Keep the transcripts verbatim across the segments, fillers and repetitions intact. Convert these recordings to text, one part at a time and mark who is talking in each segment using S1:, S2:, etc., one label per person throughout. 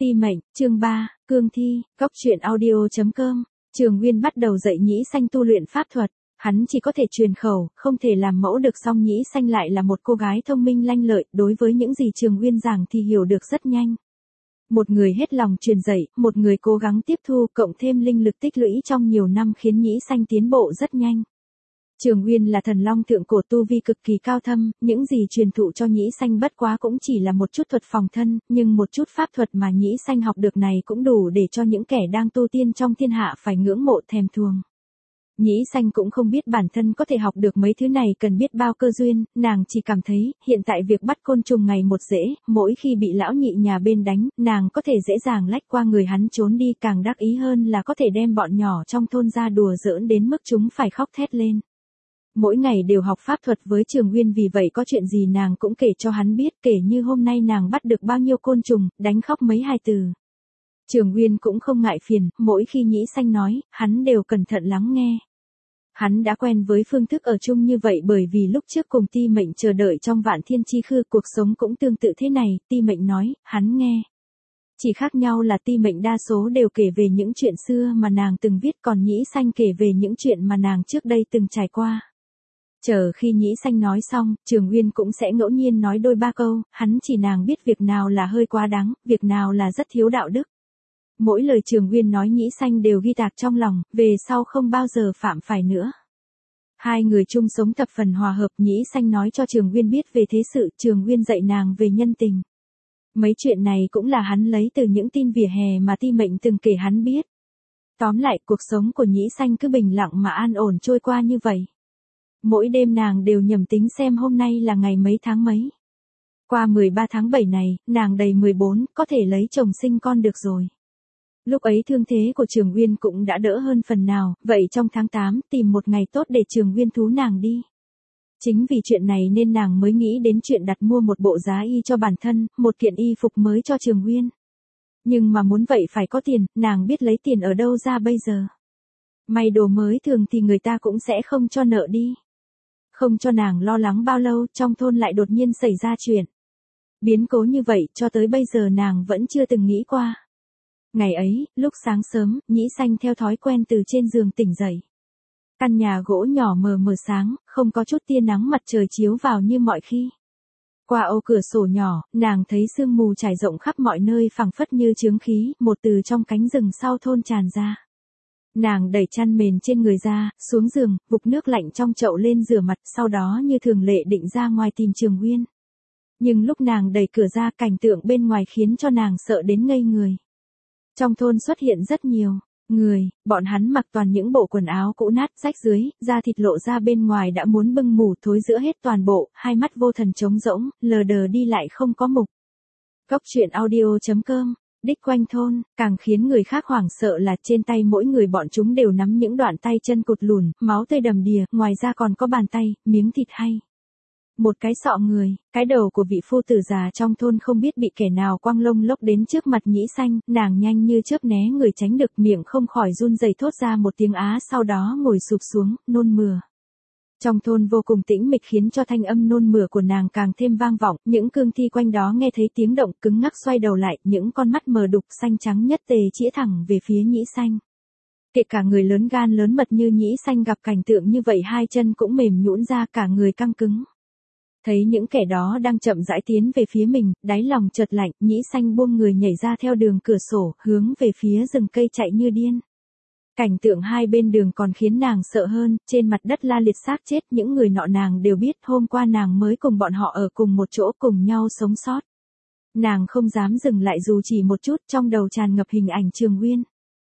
S1: Ti mệnh, chương ba, cương thi, góc truyện audio chấm com. Trường Nguyên bắt đầu dạy Nhĩ Xanh tu luyện pháp thuật, hắn chỉ có thể truyền khẩu, không thể làm mẫu được, song Nhĩ Xanh lại là một cô gái thông minh lanh lợi, đối với những gì Trường Nguyên giảng thì hiểu được rất nhanh. Một người hết lòng truyền dạy, một người cố gắng tiếp thu, cộng thêm linh lực tích lũy trong nhiều năm khiến Nhĩ Xanh tiến bộ rất nhanh. Trường Nguyên là thần long thượng cổ, tu vi cực kỳ cao thâm, những gì truyền thụ cho Nhĩ Xanh bất quá cũng chỉ là một chút thuật phòng thân, nhưng một chút pháp thuật mà Nhĩ Xanh học được này cũng đủ để cho những kẻ đang tu tiên trong thiên hạ phải ngưỡng mộ thèm thuồng. Nhĩ Xanh cũng không biết bản thân có thể học được mấy thứ này cần biết bao cơ duyên, nàng chỉ cảm thấy, hiện tại việc bắt côn trùng ngày một dễ, mỗi khi bị lão nhị nhà bên đánh, nàng có thể dễ dàng lách qua người hắn trốn đi, càng đắc ý hơn là có thể đem bọn nhỏ trong thôn ra đùa giỡn đến mức chúng phải khóc thét lên. Mỗi ngày đều học pháp thuật với Trường Nguyên, vì vậy có chuyện gì nàng cũng kể cho hắn biết, kể như hôm nay nàng bắt được bao nhiêu côn trùng, đánh khóc mấy hài từ. Trường Nguyên cũng không ngại phiền, mỗi khi Nhĩ Xanh nói, hắn đều cẩn thận lắng nghe. Hắn đã quen với phương thức ở chung như vậy, bởi vì lúc trước cùng Ti Mệnh chờ đợi trong Vạn Thiên Chi Khư, cuộc sống cũng tương tự thế này. Ti Mệnh nói, hắn nghe. Chỉ khác nhau là Ti Mệnh đa số đều kể về những chuyện xưa mà nàng từng viết, còn Nhĩ Xanh kể về những chuyện mà nàng trước đây từng trải qua. Chờ khi Nhĩ Xanh nói xong, Trường Nguyên cũng sẽ ngẫu nhiên nói đôi ba câu, hắn chỉ nàng biết việc nào là hơi quá đáng, việc nào là rất thiếu đạo đức. Mỗi lời Trường Nguyên nói Nhĩ Xanh đều ghi tạc trong lòng, về sau không bao giờ phạm phải nữa. Hai người chung sống thập phần hòa hợp. Nhĩ Xanh nói cho Trường Nguyên biết về thế sự, Trường Nguyên dạy nàng về nhân tình. Mấy chuyện này cũng là hắn lấy từ những tin vỉa hè mà Ti Mệnh từng kể hắn biết. Tóm lại, cuộc sống của Nhĩ Xanh cứ bình lặng mà an ổn trôi qua như vậy. Mỗi đêm nàng đều nhầm tính xem hôm nay là ngày mấy tháng mấy. Qua mười ba tháng bảy này, nàng đầy mười bốn, có thể lấy chồng sinh con được rồi. Lúc ấy thương thế của Trường Nguyên cũng đã đỡ hơn phần nào, vậy trong tháng tám tìm một ngày tốt để Trường Nguyên thú nàng đi. Chính vì chuyện này nên nàng mới nghĩ đến chuyện đặt mua một bộ giá y cho bản thân, một kiện y phục mới cho Trường Nguyên. Nhưng mà muốn vậy phải có tiền, nàng biết lấy tiền ở đâu ra bây giờ. May đồ mới thường thì người ta cũng sẽ không cho nợ đi. Không cho nàng lo lắng bao lâu, trong thôn lại đột nhiên xảy ra chuyện. Biến cố như vậy, cho tới bây giờ nàng vẫn chưa từng nghĩ qua. Ngày ấy, lúc sáng sớm, Nhĩ Xanh theo thói quen từ trên giường tỉnh dậy. Căn nhà gỗ nhỏ mờ mờ sáng, không có chút tia nắng mặt trời chiếu vào như mọi khi. Qua ô cửa sổ nhỏ, nàng thấy sương mù trải rộng khắp mọi nơi, phảng phất như chướng khí, một từ trong cánh rừng sau thôn tràn ra. Nàng đẩy chăn mền trên người ra, xuống giường, vục nước lạnh trong chậu lên rửa mặt, sau đó như thường lệ định ra ngoài tìm Trường Nguyên. Nhưng lúc nàng đẩy cửa ra, cảnh tượng bên ngoài khiến cho nàng sợ đến ngây người. Trong thôn xuất hiện rất nhiều người, bọn hắn mặc toàn những bộ quần áo cũ nát, rách dưới, da thịt lộ ra bên ngoài đã muốn bưng mủ thối giữa hết toàn bộ, hai mắt vô thần trống rỗng, lờ đờ đi lại không có mục. Góc truyện audio chấm com. Đích quanh thôn, càng khiến người khác hoảng sợ là trên tay mỗi người bọn chúng đều nắm những đoạn tay chân cụt lùn, máu tươi đầm đìa, ngoài ra còn có bàn tay, miếng thịt hay. Một cái sọ người, cái đầu của vị phu tử già trong thôn không biết bị kẻ nào quăng lông lốc đến trước mặt Nhĩ Xanh, nàng nhanh như chớp né người tránh được, miệng không khỏi run rẩy thốt ra một tiếng á, sau đó ngồi sụp xuống, nôn mửa. Trong thôn vô cùng tĩnh mịch khiến cho thanh âm nôn mửa của nàng càng thêm vang vọng, những cương thi quanh đó nghe thấy tiếng động cứng ngắc xoay đầu lại, những con mắt mờ đục xanh trắng nhất tề chĩa thẳng về phía Nhĩ Xanh. Kể cả người lớn gan lớn mật như Nhĩ Xanh gặp cảnh tượng như vậy hai chân cũng mềm nhũn ra, cả người căng cứng. Thấy những kẻ đó đang chậm rãi tiến về phía mình, đáy lòng chợt lạnh, Nhĩ Xanh buông người nhảy ra theo đường cửa sổ, hướng về phía rừng cây chạy như điên. Cảnh tượng hai bên đường còn khiến nàng sợ hơn, trên mặt đất la liệt xác chết, những người nọ nàng đều biết, hôm qua nàng mới cùng bọn họ ở cùng một chỗ, cùng nhau sống sót. Nàng không dám dừng lại dù chỉ một chút, trong đầu tràn ngập hình ảnh Trường Nguyên.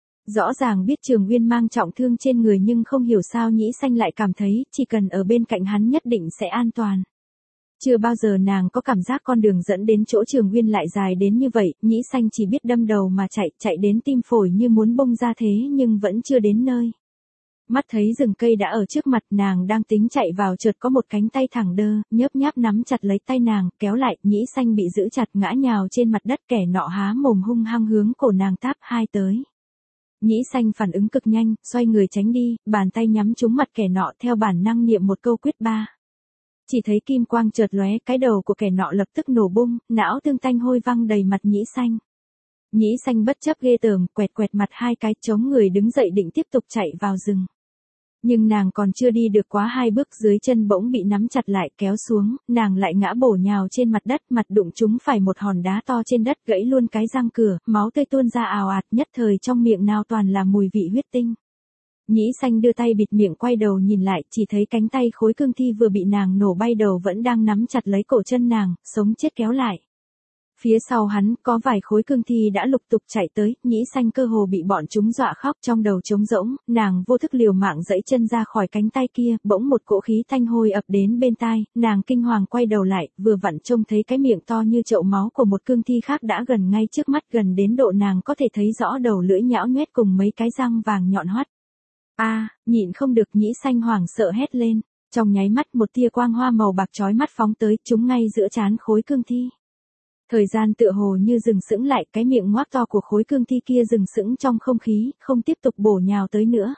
S1: Rõ ràng biết Trường Nguyên mang trọng thương trên người, nhưng không hiểu sao Nhĩ Xanh lại cảm thấy, chỉ cần ở bên cạnh hắn nhất định sẽ an toàn. Chưa bao giờ nàng có cảm giác con đường dẫn đến chỗ Trường Nguyên lại dài đến như vậy, Nhĩ Xanh chỉ biết đâm đầu mà chạy, chạy đến tim phổi như muốn bung ra thế nhưng vẫn chưa đến nơi. Mắt thấy rừng cây đã ở trước mặt, nàng đang tính chạy vào, chợt có một cánh tay thẳng đơ, nhớp nháp nắm chặt lấy tay nàng, kéo lại, Nhĩ Xanh bị giữ chặt ngã nhào trên mặt đất, kẻ nọ há mồm hung hăng hướng cổ nàng táp hai tới. Nhĩ Xanh phản ứng cực nhanh, xoay người tránh đi, bàn tay nhắm trúng mặt kẻ nọ, theo bản năng niệm một câu quyết ba. Chỉ thấy kim quang chợt lóe, cái đầu của kẻ nọ lập tức nổ bung, não tương tanh hôi văng đầy mặt Nhĩ Xanh. Nhĩ Xanh bất chấp ghê tởm, quẹt quẹt mặt hai cái, chống người đứng dậy định tiếp tục chạy vào rừng. Nhưng nàng còn chưa đi được quá hai bước, dưới chân bỗng bị nắm chặt lại kéo xuống, nàng lại ngã bổ nhào trên mặt đất, mặt đụng trúng phải một hòn đá to trên đất, gãy luôn cái răng cửa, máu tươi tuôn ra ào ạt, nhất thời trong miệng nào toàn là mùi vị huyết tinh. Nhĩ Xanh đưa tay bịt miệng, quay đầu nhìn lại, chỉ thấy cánh tay khối cương thi vừa bị nàng nổ bay đầu vẫn đang nắm chặt lấy cổ chân nàng, sống chết kéo lại. Phía sau hắn, có vài khối cương thi đã lục tục chạy tới, Nhĩ Xanh cơ hồ bị bọn chúng dọa khóc, trong đầu trống rỗng, nàng vô thức liều mạng giãy chân ra khỏi cánh tay kia, bỗng một cỗ khí thanh hôi ập đến bên tai, nàng kinh hoàng quay đầu lại, vừa vặn trông thấy cái miệng to như chậu máu của một cương thi khác đã gần ngay trước mắt, gần đến độ nàng có thể thấy rõ đầu lưỡi nhão nhoét cùng mấy cái răng vàng nhọn hoắt. A, à, nhịn không được, Nhĩ Xanh hoảng sợ hét lên, trong nháy mắt một tia quang hoa màu bạc chói mắt phóng tới, trúng ngay giữa trán khối cương thi. Thời gian tựa hồ như dừng sững lại, cái miệng ngoác to của khối cương thi kia dừng sững trong không khí, không tiếp tục bổ nhào tới nữa.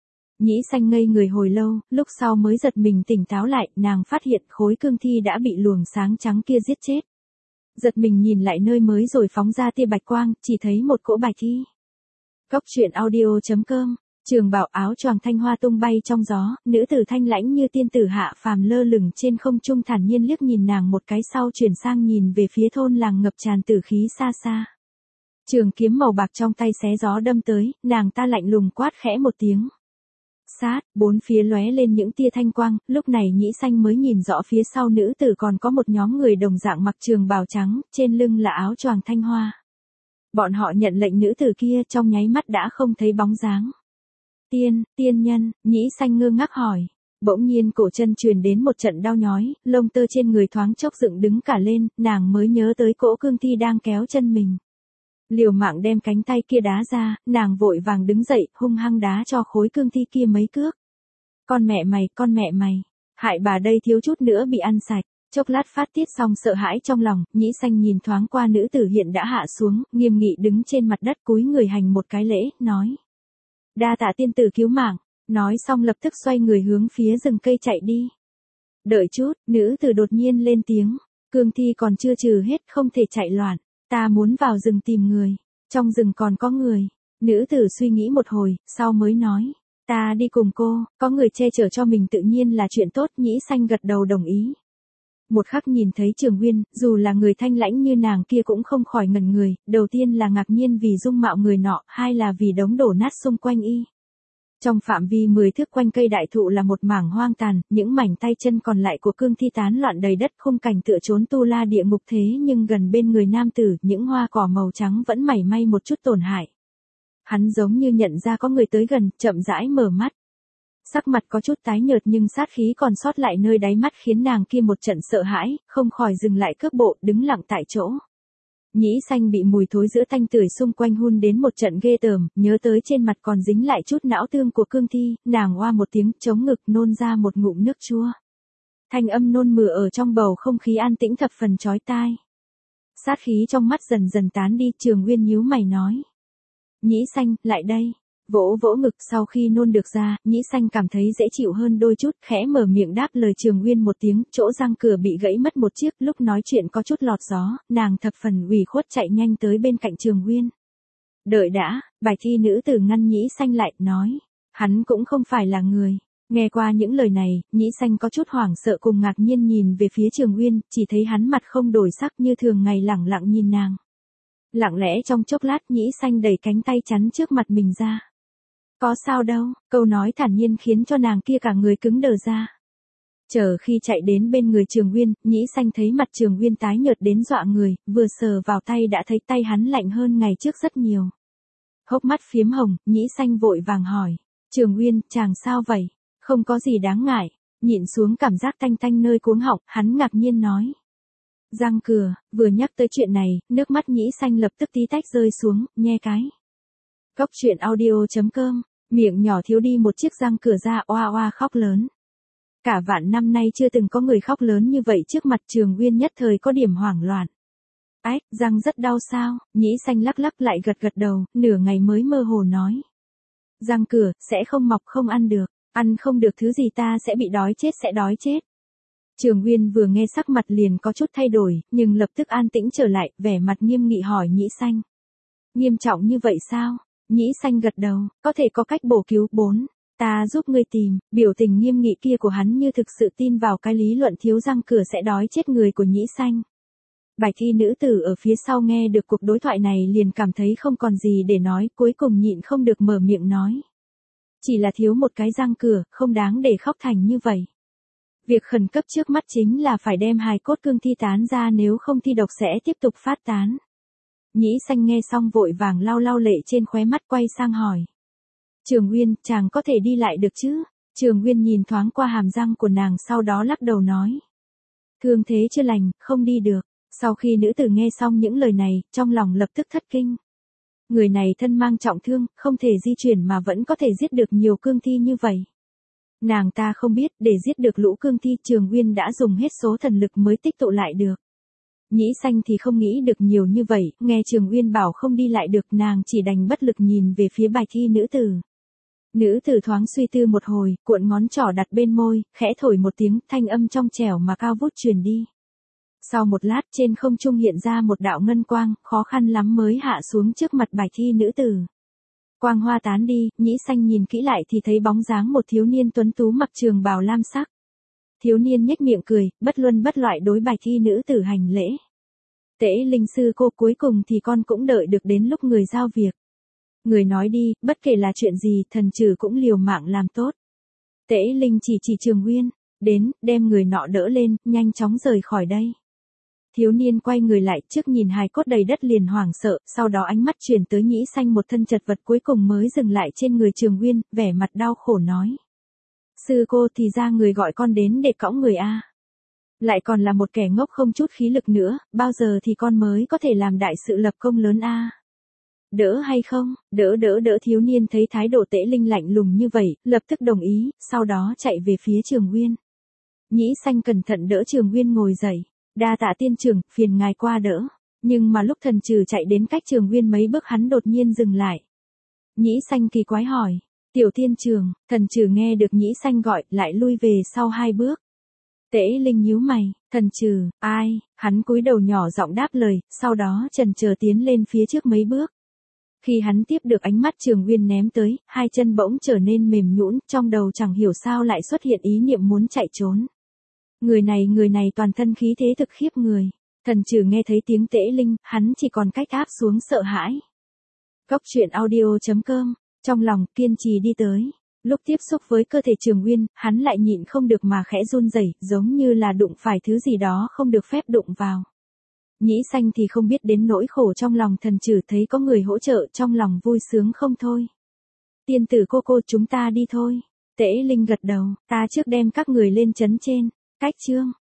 S1: Nhĩ Xanh ngây người hồi lâu, lúc sau mới giật mình tỉnh táo lại, nàng phát hiện khối cương thi đã bị luồng sáng trắng kia giết chết. Giật mình nhìn lại nơi mới rồi phóng ra tia bạch quang, chỉ thấy một cỗ bạch thi. Cốc truyện audio chấm com. Trường Bảo áo choàng thanh hoa tung bay trong gió, nữ tử thanh lãnh như tiên tử hạ phàm lơ lửng trên không trung, thản nhiên liếc nhìn nàng một cái, sau chuyển sang nhìn về phía thôn làng ngập tràn tử khí xa xa. Trường kiếm màu bạc trong tay xé gió đâm tới, nàng ta lạnh lùng quát khẽ một tiếng. Sát, bốn phía lóe lên những tia thanh quang, lúc này Nhĩ Xanh mới nhìn rõ phía sau nữ tử còn có một nhóm người đồng dạng mặc trường bào trắng, trên lưng là áo choàng thanh hoa. Bọn họ nhận lệnh nữ tử kia, trong nháy mắt đã không thấy bóng dáng. Tiên, tiên nhân, Nhĩ Xanh ngơ ngác hỏi. Bỗng nhiên cổ chân truyền đến một trận đau nhói, lông tơ trên người thoáng chốc dựng đứng cả lên, nàng mới nhớ tới cỗ cương thi đang kéo chân mình. Liều mạng đem cánh tay kia đá ra, nàng vội vàng đứng dậy, hung hăng đá cho khối cương thi kia mấy cước. Con mẹ mày, con mẹ mày, hại bà đây thiếu chút nữa bị ăn sạch. Chốc lát phát tiết xong sợ hãi trong lòng, Nhĩ Xanh nhìn thoáng qua nữ tử hiện đã hạ xuống, nghiêm nghị đứng trên mặt đất, cúi người hành một cái lễ, nói. Đa tạ tiên tử cứu mạng, nói xong lập tức xoay người hướng phía rừng cây chạy đi. Đợi chút, nữ tử đột nhiên lên tiếng, cương thi còn chưa trừ hết, không thể chạy loạn, ta muốn vào rừng tìm người, trong rừng còn có người. Nữ tử suy nghĩ một hồi, sau mới nói, ta đi cùng cô, có người che chở cho mình tự nhiên là chuyện tốt. Nhĩ Xanh gật đầu đồng ý. Một khắc nhìn thấy Trường Uyên, dù là người thanh lãnh như nàng kia cũng không khỏi ngẩn người, đầu tiên là ngạc nhiên vì dung mạo người nọ, hai là vì đống đổ nát xung quanh y. Trong phạm vi mười thước quanh cây đại thụ là một mảng hoang tàn, những mảnh tay chân còn lại của cương thi tán loạn đầy đất, khung cảnh tựa trốn tu la địa ngục, thế nhưng gần bên người nam tử, những hoa cỏ màu trắng vẫn mảy may một chút tổn hại. Hắn giống như nhận ra có người tới gần, chậm rãi mở mắt. Sắc mặt có chút tái nhợt nhưng sát khí còn sót lại nơi đáy mắt khiến nàng kia một trận sợ hãi, không khỏi dừng lại cước bộ, đứng lặng tại chỗ. Nhĩ Xanh bị mùi thối giữa tanh tưởi xung quanh hun đến một trận ghê tởm, nhớ tới trên mặt còn dính lại chút não tương của cương thi, nàng oa một tiếng, chống ngực nôn ra một ngụm nước chua. Thanh âm nôn mửa ở trong bầu không khí an tĩnh thập phần chói tai. Sát khí trong mắt dần dần tán đi, Trường Uyên nhíu mày nói. Nhĩ Xanh, lại đây. Vỗ vỗ ngực, sau khi nôn được ra, Nhĩ Xanh cảm thấy dễ chịu hơn đôi chút, khẽ mở miệng đáp lời Trường Uyên một tiếng, chỗ răng cửa bị gãy mất một chiếc, lúc nói chuyện có chút lọt gió, nàng thập phần ủy khuất chạy nhanh tới bên cạnh Trường Uyên. Đợi đã, bài thi nữ tử ngăn Nhĩ Xanh lại, nói, hắn cũng không phải là người. Nghe qua những lời này, Nhĩ Xanh có chút hoảng sợ cùng ngạc nhiên nhìn về phía Trường Uyên, chỉ thấy hắn mặt không đổi sắc như thường ngày lẳng lặng nhìn nàng. Lặng lẽ trong chốc lát Nhĩ Xanh đẩy cánh tay chắn trước mặt mình ra. Có sao đâu, câu nói thản nhiên khiến cho nàng kia cả người cứng đờ ra. Chờ khi chạy đến bên người Trường Uyên, Nhĩ Xanh thấy mặt Trường Uyên tái nhợt đến dọa người, vừa sờ vào tay đã thấy tay hắn lạnh hơn ngày trước rất nhiều. Hốc mắt phiếm hồng, Nhĩ Xanh vội vàng hỏi, Trường Uyên, chàng sao vậy? Không có gì đáng ngại. Nhịn xuống cảm giác tanh tanh nơi cuống họng, hắn ngạc nhiên nói. Răng cửa, vừa nhắc tới chuyện này, nước mắt Nhĩ Xanh lập tức tí tách rơi xuống, nhe cái. Cốc truyện audio chấm com, miệng nhỏ thiếu đi một chiếc răng cửa ra, oa oa khóc lớn. Cả vạn năm nay chưa từng có người khóc lớn như vậy trước mặt Trường Uyên, nhất thời có điểm hoảng loạn. Ách, răng rất đau sao? Nhĩ Xanh lắc lắc lại gật gật đầu, nửa ngày mới mơ hồ nói. Răng cửa, sẽ không mọc không ăn được, ăn không được thứ gì ta sẽ bị đói chết sẽ đói chết. Trường Uyên vừa nghe sắc mặt liền có chút thay đổi, nhưng lập tức an tĩnh trở lại, vẻ mặt nghiêm nghị hỏi Nhĩ Xanh. Nghiêm trọng như vậy sao? Nhĩ Xanh gật đầu, có thể có cách bổ cứu. Bốn. Ta giúp ngươi tìm. Biểu tình nghiêm nghị kia của hắn như thực sự tin vào cái lý luận thiếu răng cửa sẽ đói chết người của Nhĩ Xanh. Bài thi nữ tử ở phía sau nghe được cuộc đối thoại này liền cảm thấy không còn gì để nói, cuối cùng nhịn không được mở miệng nói. Chỉ là thiếu một cái răng cửa, không đáng để khóc thành như vậy. Việc khẩn cấp trước mắt chính là phải đem hài cốt cương thi tán ra, nếu không thi độc sẽ tiếp tục phát tán. Nhĩ Xanh nghe xong vội vàng lau lau lệ trên khóe mắt, quay sang hỏi. Trường Uyên, chàng có thể đi lại được chứ? Trường Uyên nhìn thoáng qua hàm răng của nàng, sau đó lắc đầu nói. Thương thế chưa lành, không đi được. Sau khi nữ tử nghe xong những lời này, trong lòng lập tức thất kinh. Người này thân mang trọng thương, không thể di chuyển mà vẫn có thể giết được nhiều cương thi như vậy. Nàng ta không biết, để giết được lũ cương thi, Trường Uyên đã dùng hết số thần lực mới tích tụ lại được. Nhĩ Xanh thì không nghĩ được nhiều như vậy, nghe Trường Uyên bảo không đi lại được, nàng chỉ đành bất lực nhìn về phía bài thi nữ tử. Nữ tử thoáng suy tư một hồi, cuộn ngón trỏ đặt bên môi, khẽ thổi một tiếng, thanh âm trong trẻo mà cao vút truyền đi. Sau một lát, trên không trung hiện ra một đạo ngân quang, khó khăn lắm mới hạ xuống trước mặt bài thi nữ tử. Quang hoa tán đi, Nhĩ Xanh nhìn kỹ lại thì thấy bóng dáng một thiếu niên tuấn tú mặc trường bào lam sắc. Thiếu niên nhếch miệng cười, bất luân bất loại đối bài thi nữ tử hành lễ. Tễ Linh sư cô, cuối cùng thì con cũng đợi được đến lúc người giao việc. Người nói đi, bất kể là chuyện gì, thần trừ cũng liều mạng làm tốt. Tễ Linh chỉ chỉ Trường Uyên, đến, đem người nọ đỡ lên, nhanh chóng rời khỏi đây. Thiếu niên quay người lại, trước nhìn hài cốt đầy đất liền hoảng sợ, sau đó ánh mắt chuyển tới Nhĩ Xanh một thân chật vật, cuối cùng mới dừng lại trên người Trường Uyên, vẻ mặt đau khổ nói. Sư cô, thì ra người gọi con đến để cõng người a. Lại còn là một kẻ ngốc không chút khí lực nữa, bao giờ thì con mới có thể làm đại sự lập công lớn a. Đỡ hay không? Đỡ đỡ đỡ. Thiếu niên thấy thái độ Tễ Linh lạnh lùng như vậy, lập tức đồng ý, sau đó chạy về phía Trường Uyên. Nhĩ Xanh cẩn thận đỡ Trường Uyên ngồi dậy. Đa tạ tiên trưởng, phiền ngài qua đỡ. Nhưng mà lúc thần trừ chạy đến cách Trường Uyên mấy bước, hắn đột nhiên dừng lại. Nhĩ Xanh kỳ quái hỏi. Tiểu tiên trưởng. Thần trừ nghe được Nhĩ Xanh gọi, lại lui về sau hai bước. Tễ Linh nhíu mày. Thần trừ, ai? Hắn cúi đầu nhỏ giọng đáp lời, sau đó chần chờ tiến lên phía trước mấy bước. Khi hắn tiếp được ánh mắt Trường Uyên ném tới, hai chân bỗng trở nên mềm nhũn, trong đầu chẳng hiểu sao lại xuất hiện ý niệm muốn chạy trốn. Người này người này toàn thân khí thế thực khiếp người. Thần trừ nghe thấy tiếng Tễ Linh, hắn chỉ còn cách áp xuống sợ hãi. Cốc truyện audio chấm com, trong lòng kiên trì đi tới. Lúc tiếp xúc với cơ thể Trường Uyên, hắn lại nhịn không được mà khẽ run rẩy, giống như là đụng phải thứ gì đó không được phép đụng vào. Nhĩ Xanh thì không biết đến nỗi khổ trong lòng thần trừ, thấy có người hỗ trợ trong lòng vui sướng không thôi. Tiên tử cô cô, chúng ta đi thôi. Tễ Linh gật đầu, ta trước đem các người lên trấn trên. Cách chương